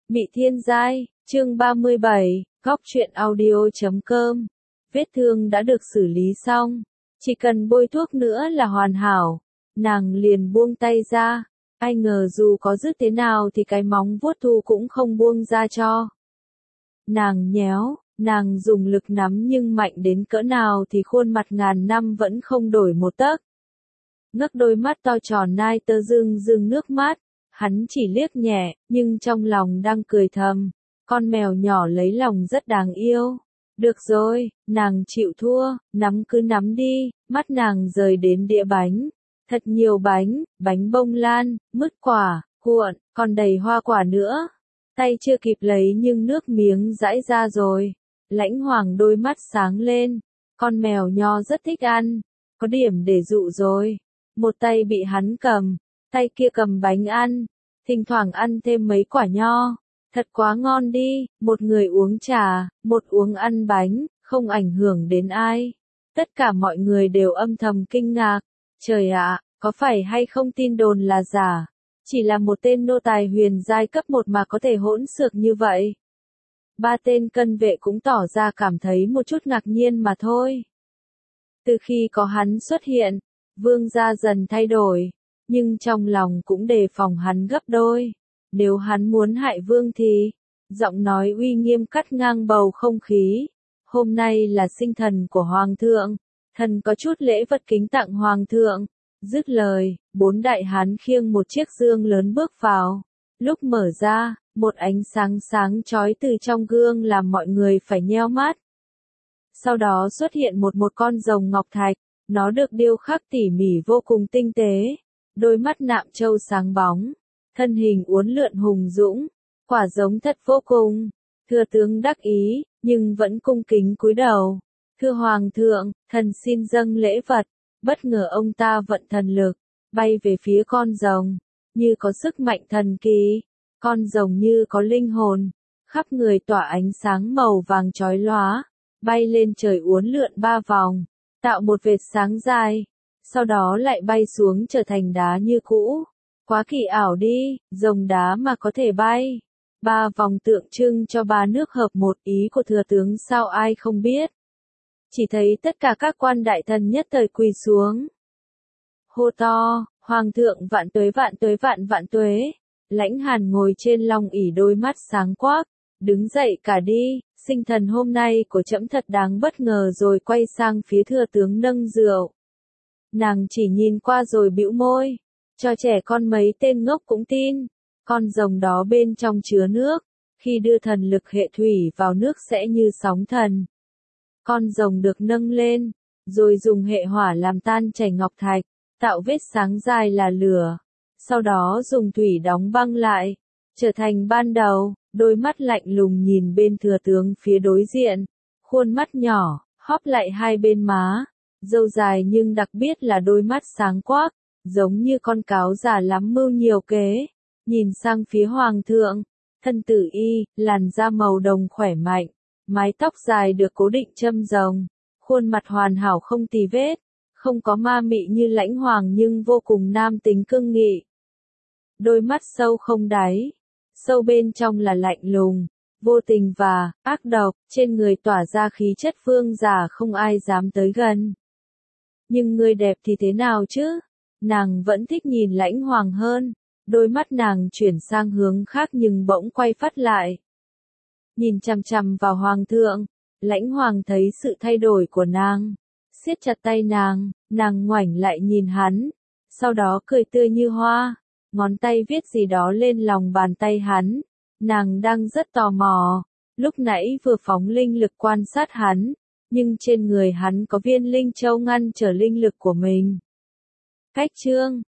Mị Thiên Giai, chương 37, góc truyện audio.com. Vết thương đã được xử lý xong, chỉ cần bôi thuốc nữa là hoàn hảo. Nàng liền buông tay ra, ai ngờ dù có dứt thế nào thì cái móng vuốt thu cũng không buông ra cho. Nàng nhéo, nàng dùng lực nắm nhưng mạnh đến cỡ nào thì khuôn mặt ngàn năm vẫn không đổi một tấc. Ngước đôi mắt to tròn nai tơ rưng rưng nước mắt, hắn chỉ liếc nhẹ, nhưng trong lòng đang cười thầm. Con mèo nhỏ lấy lòng rất đáng yêu. Được rồi, nàng chịu thua, nắm cứ nắm đi, mắt nàng rời đến đĩa bánh. Thật nhiều bánh, bánh bông lan, mứt quả, cuộn, còn đầy hoa quả nữa. Tay chưa kịp lấy nhưng nước miếng dãi ra rồi. Lãnh Hoàng đôi mắt sáng lên. Con mèo nho rất thích ăn, có điểm để dụ rồi. Một tay bị hắn cầm, tay kia cầm bánh ăn, thỉnh thoảng ăn thêm mấy quả nho. Thật quá ngon đi, một người uống trà, một uống ăn bánh, không ảnh hưởng đến ai. Tất cả mọi người đều âm thầm kinh ngạc. Trời ạ, có phải hay không tin đồn là giả? Chỉ là một tên nô tài huyền giai cấp 1 mà có thể hỗn xược như vậy. Ba tên cân vệ cũng tỏ ra cảm thấy một chút ngạc nhiên mà thôi. Từ khi có hắn xuất hiện, vương gia dần thay đổi, nhưng trong lòng cũng đề phòng hắn gấp đôi. Nếu hắn muốn hại vương thì, giọng nói uy nghiêm cắt ngang bầu không khí. Hôm nay là sinh thần của hoàng thượng, thần có chút lễ vật kính tặng hoàng thượng. Dứt lời, 4 đại hán khiêng một chiếc dương lớn bước vào. Lúc mở ra, một ánh sáng sáng chói từ trong gương làm mọi người phải nheo mắt. Sau đó xuất hiện một con rồng ngọc thạch, nó được điêu khắc tỉ mỉ vô cùng tinh tế, đôi mắt nạm châu sáng bóng, thân hình uốn lượn hùng dũng, quả giống thật vô cùng. Thừa tướng đắc ý, nhưng vẫn cung kính cúi đầu. Thưa hoàng thượng, thần xin dâng lễ vật. Bất ngờ ông ta vận thần lực, bay về phía con rồng, như có sức mạnh thần kỳ. Con rồng như có linh hồn, khắp người tỏa ánh sáng màu vàng chói lóa, bay lên trời uốn lượn 3 vòng, tạo một vệt sáng dài, sau đó lại bay xuống trở thành đá như cũ. Quá kỳ ảo đi, rồng đá mà có thể bay. 3 vòng tượng trưng cho 3 nước hợp một, ý của thừa tướng sao ai không biết. Chỉ thấy tất cả các quan đại thần nhất thời quỳ xuống. Hô to, hoàng thượng vạn tuế vạn tuế vạn vạn tuế. Lãnh Hàn ngồi trên long ỷ đôi mắt sáng quắc, đứng dậy cả đi, sinh thần hôm nay của trẫm thật đáng bất ngờ rồi quay sang phía thừa tướng nâng rượu. Nàng chỉ nhìn qua rồi bĩu môi, cho trẻ con mấy tên ngốc cũng tin, con rồng đó bên trong chứa nước, khi đưa thần lực hệ thủy vào nước sẽ như sóng thần. Con rồng được nâng lên, rồi dùng hệ hỏa làm tan chảy ngọc thạch, tạo vết sáng dài là lửa. Sau đó dùng thủy đóng băng lại, trở thành ban đầu. Đôi mắt lạnh lùng nhìn bên thừa tướng phía đối diện, khuôn mắt nhỏ, hóp lại hai bên má, râu dài nhưng đặc biệt là đôi mắt sáng quắc, giống như con cáo già lắm mưu nhiều kế. Nhìn sang phía hoàng thượng, thân tử y, làn da màu đồng khỏe mạnh, mái tóc dài được cố định châm rồng, khuôn mặt hoàn hảo không tì vết, không có ma mị như Lãnh Hoàng nhưng vô cùng nam tính cương nghị. Đôi mắt sâu không đáy, sâu bên trong là lạnh lùng, vô tình và ác độc, trên người tỏa ra khí chất vương giả không ai dám tới gần. Nhưng người đẹp thì thế nào chứ? Nàng vẫn thích nhìn Lãnh Hoàng hơn. Đôi mắt nàng chuyển sang hướng khác nhưng bỗng quay phát lại. Nhìn chằm chằm vào hoàng thượng, Lãnh Hoàng thấy sự thay đổi của nàng, siết chặt tay nàng ngoảnh lại nhìn hắn, sau đó cười tươi như hoa, ngón tay viết gì đó lên lòng bàn tay hắn. Nàng đang rất tò mò, lúc nãy vừa phóng linh lực quan sát hắn, nhưng trên người hắn có viên linh châu ngăn trở linh lực của mình. Cách chương